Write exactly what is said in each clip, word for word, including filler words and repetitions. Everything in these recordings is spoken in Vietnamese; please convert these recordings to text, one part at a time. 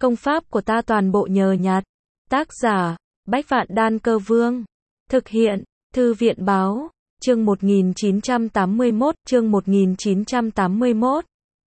Công pháp của ta toàn bộ nhờ nhặt. Tác giả, Bách Vạn Đan Cơ Vương. Thực hiện, Thư viện Báo. Chương một nghìn chín trăm tám mươi mốt, chương một nghìn chín trăm tám mươi mốt.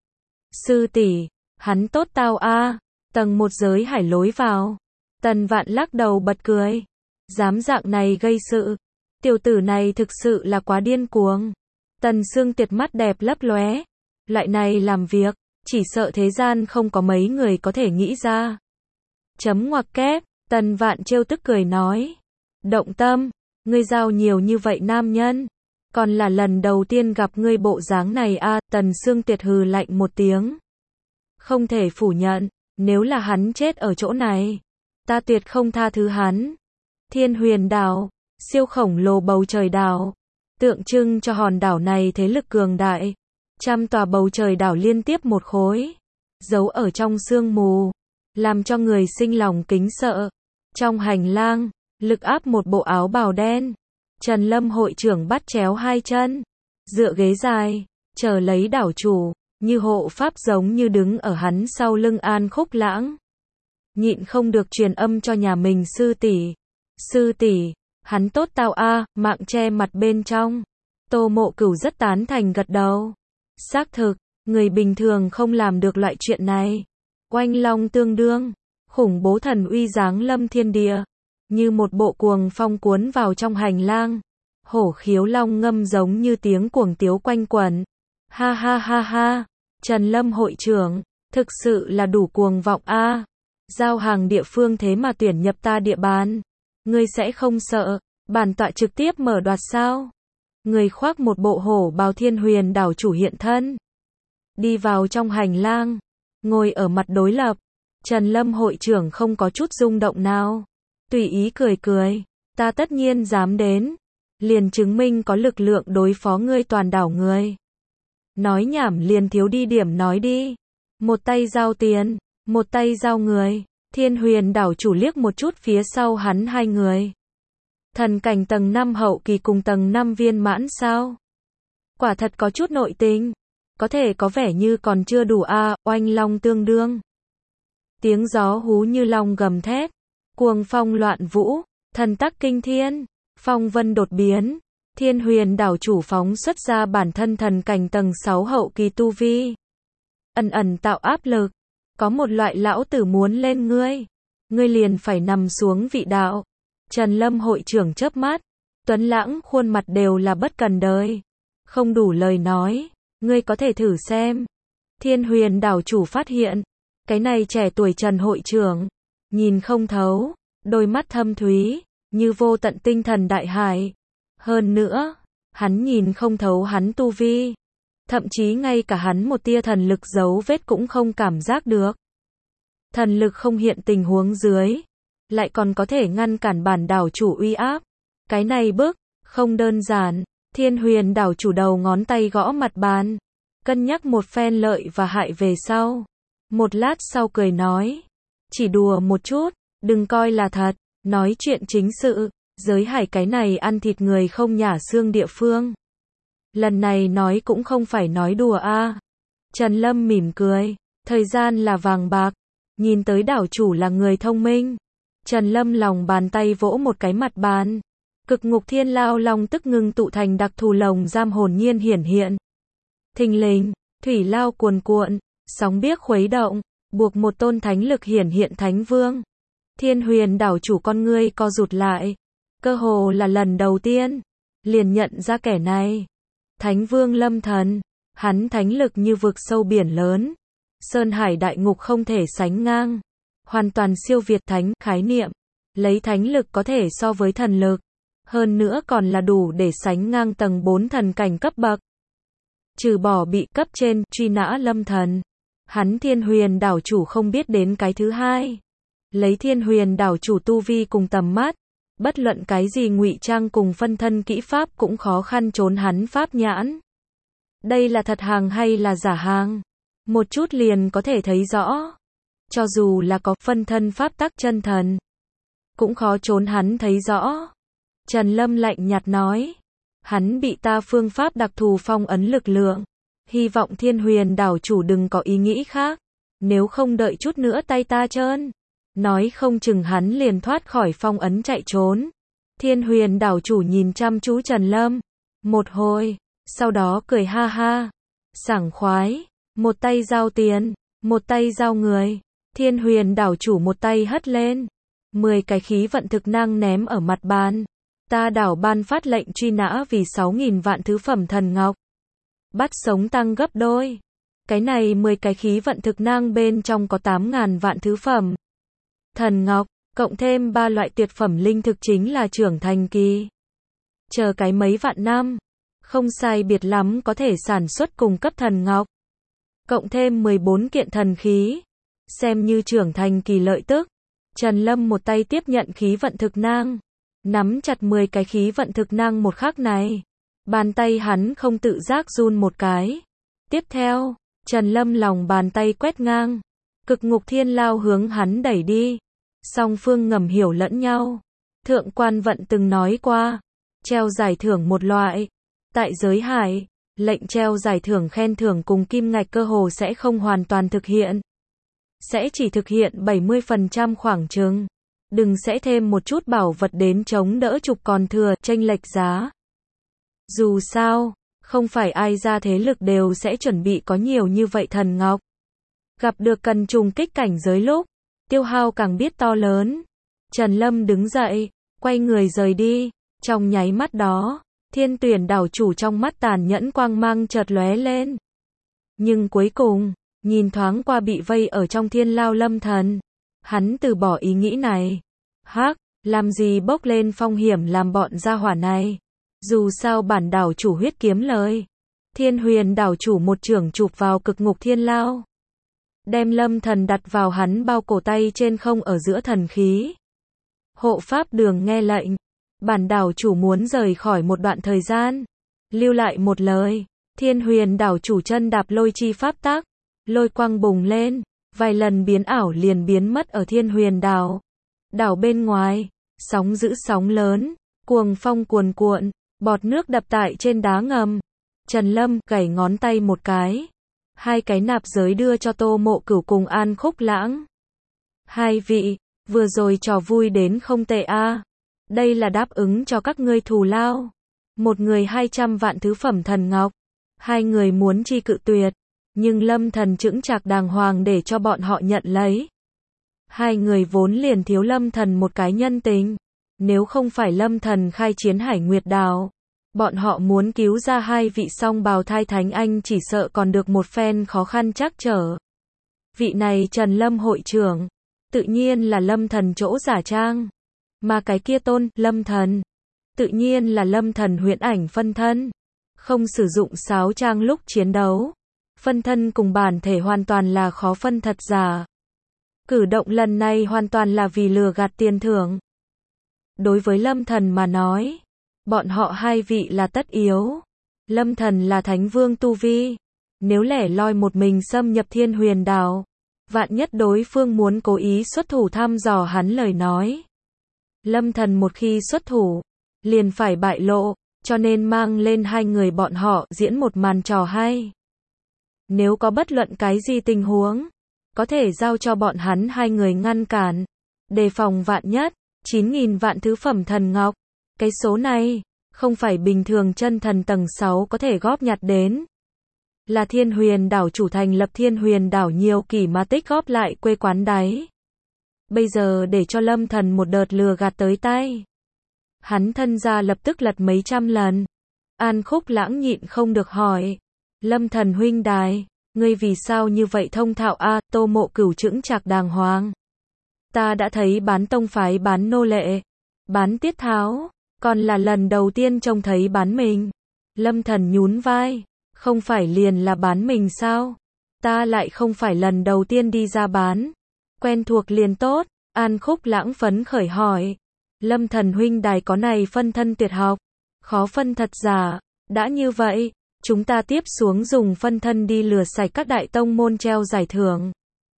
Sư tỷ, hắn tốt tao a, tầng một giới hải lối vào. Tần Vạn lắc đầu bật cười. Dám dạng này gây sự. Tiểu tử này thực sự là quá điên cuồng. Tần Sương Tiệt mắt đẹp lấp lóe. Loại này làm việc, chỉ sợ thế gian không có mấy người có thể nghĩ ra. Chấm ngoặc kép, Tần Vạn trêu tức cười nói. Động tâm, ngươi giao nhiều như vậy nam nhân. Còn là lần đầu tiên gặp ngươi bộ dáng này a. Tần Sương Tiệt hừ lạnh một tiếng. Không thể phủ nhận, nếu là hắn chết ở chỗ này, ta tuyệt không tha thứ hắn. Thiên Huyền Đảo, siêu khổng lồ bầu trời đảo, tượng trưng cho hòn đảo này thế lực cường đại. Trăm tòa bầu trời đảo liên tiếp một khối, giấu ở trong sương mù, làm cho người sinh lòng kính sợ. Trong hành lang, lực áp một bộ áo bào đen. Trần Lâm hội trưởng bắt chéo hai chân, dựa ghế dài, chờ lấy đảo chủ, như hộ pháp giống như đứng ở hắn sau lưng An Khúc Lãng. Nhịn không được truyền âm cho nhà mình sư tỷ. Sư tỷ, hắn tốt tao a, mạng che mặt bên trong. Tô Mộ Cửu rất tán thành gật đầu. Xác thực, người bình thường không làm được loại chuyện này. Oanh long tương đương, khủng bố thần uy giáng lâm thiên địa, như một bộ cuồng phong cuốn vào trong hành lang. Hổ khiếu long ngâm giống như tiếng cuồng tiếu quanh quẩn. Ha ha ha ha, Trần Lâm hội trưởng, thực sự là đủ cuồng vọng a. Giao hàng địa phương thế mà tuyển nhập ta địa bàn. Ngươi sẽ không sợ, bản tọa trực tiếp mở đoạt sao? Người khoác một bộ hổ bào Thiên Huyền đảo chủ hiện thân. Đi vào trong hành lang, ngồi ở mặt đối lập. Trần Lâm hội trưởng không có chút rung động nào. Tùy ý cười cười, ta tất nhiên dám đến. Liền chứng minh có lực lượng đối phó ngươi toàn đảo người. Nói nhảm liền thiếu đi điểm nói đi. Một tay giao tiền, một tay giao người. Thiên Huyền đảo chủ liếc một chút phía sau hắn hai người. Thần cảnh tầng năm hậu kỳ cùng tầng năm viên mãn sao? Quả thật có chút nội tình. Có thể có vẻ như còn chưa đủ a. Oanh long tương đương. Tiếng gió hú như long gầm thét. Cuồng phong loạn vũ. Thần tắc kinh thiên. Phong vân đột biến. Thiên Huyền đảo chủ phóng xuất ra bản thân thần cảnh tầng sáu hậu kỳ tu vi. Ẩn ẩn tạo áp lực. Có một loại lão tử muốn lên ngươi. Ngươi liền phải nằm xuống vị đạo. Trần Lâm hội trưởng chớp mắt. Tuấn Lãng khuôn mặt đều là bất cần đời. Không đủ lời nói. Ngươi có thể thử xem. Thiên Huyền đảo chủ phát hiện. Cái này trẻ tuổi Trần hội trưởng. Nhìn không thấu. Đôi mắt thâm thúy. Như vô tận tinh thần đại hải. Hơn nữa. Hắn nhìn không thấu hắn tu vi. Thậm chí ngay cả hắn một tia thần lực dấu vết cũng không cảm giác được. Thần lực không hiện tình huống dưới. Lại còn có thể ngăn cản bản đảo chủ uy áp. Cái này bức, không đơn giản. Thiên Huyền đảo chủ đầu ngón tay gõ mặt bàn. Cân nhắc một phen lợi và hại về sau. Một lát sau cười nói. Chỉ đùa một chút, đừng coi là thật. Nói chuyện chính sự. Giới hải cái này ăn thịt người không nhả xương địa phương. Lần này nói cũng không phải nói đùa a. Trần Lâm mỉm cười. Thời gian là vàng bạc. Nhìn tới đảo chủ là người thông minh. Trần Lâm lòng bàn tay vỗ một cái mặt bàn. Cực ngục thiên lao long tức ngưng tụ thành đặc thù lồng giam hồn nhiên hiển hiện. Thình lình, thủy lao cuồn cuộn, sóng biếc khuấy động, buộc một tôn thánh lực hiển hiện thánh vương. Thiên Huyền đảo chủ con ngươi co rụt lại. Cơ hồ là lần đầu tiên. Liền nhận ra kẻ này. Thánh vương lâm thần. Hắn thánh lực như vực sâu biển lớn. Sơn hải đại ngục không thể sánh ngang. Hoàn toàn siêu việt thánh khái niệm. Lấy thánh lực có thể so với thần lực. Hơn nữa còn là đủ để sánh ngang tầng bốn thần cảnh cấp bậc. Trừ bỏ bị cấp trên truy nã lâm thần. Hắn Thiên Huyền đảo chủ không biết đến cái thứ hai. Lấy Thiên Huyền đảo chủ tu vi cùng tầm mắt. Bất luận cái gì ngụy trang cùng phân thân kỹ pháp cũng khó khăn trốn hắn pháp nhãn. Đây là thật hàng hay là giả hàng? Một chút liền có thể thấy rõ. Cho dù là có phân thân pháp tắc chân thần, cũng khó trốn hắn thấy rõ. Trần Lâm lạnh nhạt nói. Hắn bị ta phương pháp đặc thù phong ấn lực lượng. Hy vọng Thiên Huyền đảo chủ đừng có ý nghĩ khác. nếu không đợi chút nữa tay ta trơn. Nói không chừng hắn liền thoát khỏi phong ấn chạy trốn. Thiên Huyền đảo chủ nhìn chăm chú Trần Lâm. Một hồi, sau đó cười ha ha. Sảng khoái, một tay giao tiền, một tay giao người. Thiên Huyền đảo chủ một tay hất lên. Mười cái khí vận thực năng ném ở mặt bàn. Ta đảo ban phát lệnh truy nã vì sáu nghìn vạn thứ phẩm thần ngọc. Bắt sống tăng gấp đôi. Cái này mười cái khí vận thực năng bên trong có tám ngàn vạn thứ phẩm thần ngọc, cộng thêm ba loại tuyệt phẩm linh thực chính là trưởng thành kỳ. Chờ cái mấy vạn năm, không sai biệt lắm có thể sản xuất cùng cấp thần ngọc. Cộng thêm mười bốn kiện thần khí, xem như trưởng thành kỳ lợi tức. Trần Lâm một tay tiếp nhận khí vận thực năng, nắm chặt mười cái khí vận thực năng một khắc này. Bàn tay hắn không tự giác run một cái. Tiếp theo, Trần Lâm lòng bàn tay quét ngang. Cực ngục thiên lao hướng hắn đẩy đi. Song phương ngầm hiểu lẫn nhau. Thượng quan vận từng nói qua. Treo giải thưởng một loại. Tại giới hải, lệnh treo giải thưởng khen thưởng cùng kim ngạch cơ hồ sẽ không hoàn toàn thực hiện. Sẽ chỉ thực hiện bảy mươi phần trăm khoảng chừng. Đừng sẽ thêm một chút bảo vật đến chống đỡ trục còn thừa, chênh lệch giá. Dù sao, không phải ai ra thế lực đều sẽ chuẩn bị có nhiều như vậy thần ngọc. Gặp được cần trùng kích cảnh giới lúc, tiêu hao càng biết to lớn. Trần Lâm đứng dậy, quay người rời đi. Trong nháy mắt đó, Thiên Tuyển đảo chủ trong mắt tàn nhẫn quang mang chợt lóe lên. Nhưng cuối cùng, nhìn thoáng qua bị vây ở trong thiên lao Lâm Thần, hắn từ bỏ ý nghĩ này. Hắc, làm gì bốc lên phong hiểm làm bọn gia hỏa này. Dù sao bản đảo chủ huyết kiếm lời. Thiên Huyền đảo chủ một chưởng chụp vào cực ngục thiên lao. Đem Lâm Thần đặt vào hắn bao cổ tay trên không ở giữa thần khí. Hộ pháp đường nghe lệnh. Bản đảo chủ muốn rời khỏi một đoạn thời gian. Lưu lại một lời. Thiên Huyền đảo chủ chân đạp lôi chi pháp tác. Lôi quang bùng lên. Vài lần biến ảo liền biến mất ở Thiên Huyền đảo. Đảo bên ngoài, sóng dữ sóng lớn, cuồng phong cuồn cuộn, bọt nước đập tại trên đá ngầm. Trần Lâm gảy ngón tay một cái. Hai cái nạp giới đưa cho Tô Mộ Cửu cùng An Khúc Lãng. Hai vị, vừa rồi trò vui đến không tệ a. Đây là đáp ứng cho các ngươi thù lao. Một người hai trăm vạn thứ phẩm thần ngọc. Hai người muốn chi cự tuyệt. Nhưng Lâm Thần chững chạc đàng hoàng để cho bọn họ nhận lấy. Hai người vốn liền thiếu Lâm Thần một cái nhân tình. Nếu không phải Lâm Thần khai chiến Hải Nguyệt Đảo, bọn họ muốn cứu ra hai vị song bào thai thánh anh chỉ sợ còn được một phen khó khăn trắc trở. Vị này Trần Lâm hội trưởng, tự nhiên là Lâm Thần chỗ giả trang. Mà cái kia tôn, Lâm Thần, tự nhiên là Lâm Thần huyễn ảnh phân thân. Không sử dụng sáo trang lúc chiến đấu. Phân thân cùng bản thể hoàn toàn là khó phân thật giả. Cử động lần này hoàn toàn là vì lừa gạt tiền thưởng. Đối với Lâm Thần mà nói, bọn họ hai vị là tất yếu. Lâm Thần là Thánh Vương tu vi. Nếu lẻ loi một mình xâm nhập Thiên Huyền đảo, vạn nhất đối phương muốn cố ý xuất thủ thăm dò hắn lời nói. Lâm Thần một khi xuất thủ, liền phải bại lộ, cho nên mang lên hai người bọn họ diễn một màn trò hay. Nếu có bất luận cái gì tình huống, có thể giao cho bọn hắn hai người ngăn cản, đề phòng vạn nhất. chín nghìn vạn thứ phẩm thần ngọc. Cái số này, không phải bình thường chân thần tầng sáu có thể góp nhặt đến. Là Thiên Huyền đảo chủ thành lập Thiên Huyền đảo nhiều kỷ mà tích góp lại quê quán đáy. Bây giờ để cho Lâm Thần một đợt lừa gạt tới tay. Hắn thân ra lập tức lật mấy trăm lần. An Khúc Lãng nhịn không được hỏi. Lâm Thần huynh đài, ngươi vì sao như vậy thông thạo a? Tô Mộ Cửu chững chạc đàng hoàng. Ta đã thấy bán tông phái bán nô lệ, bán tiết tháo, còn là lần đầu tiên trông thấy bán mình. Lâm Thần nhún vai, không phải liền là bán mình sao? Ta lại không phải lần đầu tiên đi ra bán. Quen thuộc liền tốt. An Khúc Lãng phấn khởi hỏi. Lâm Thần huynh đài có này phân thân tuyệt học, khó phân thật giả. Đã như vậy, chúng ta tiếp xuống dùng phân thân đi lừa sạch các đại tông môn treo giải thưởng.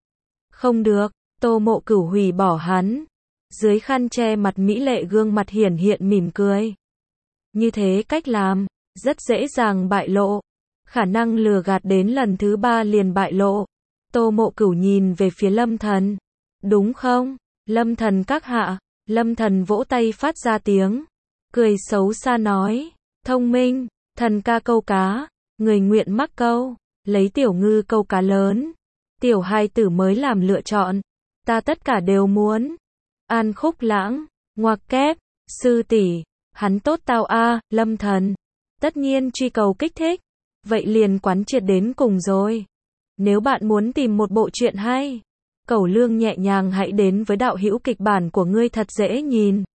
Không được. Tô Mộ Cửu hủy bỏ hắn. Dưới khăn che mặt mỹ lệ gương mặt hiển hiện mỉm cười. Như thế cách làm, rất dễ dàng bại lộ. Khả năng lừa gạt đến lần thứ ba liền bại lộ. Tô Mộ Cửu nhìn về phía Lâm Thần. Đúng không? Lâm Thần các hạ. Lâm Thần vỗ tay phát ra tiếng cười xấu xa nói. Thông minh, thần ca câu cá, người nguyện mắc câu, lấy tiểu ngư câu cá lớn. Tiểu hài tử mới làm lựa chọn. Ta tất cả đều muốn. An Khúc Lãng, ngoặc kép, sư tỷ, hắn tốt tao a, Lâm Thần. Tất nhiên truy cầu kích thích. Vậy liền quán triệt đến cùng rồi. Nếu bạn muốn tìm một bộ truyện hay, Cẩu Lương nhẹ nhàng hãy đến với đạo hữu kịch bản của ngươi thật dễ nhìn.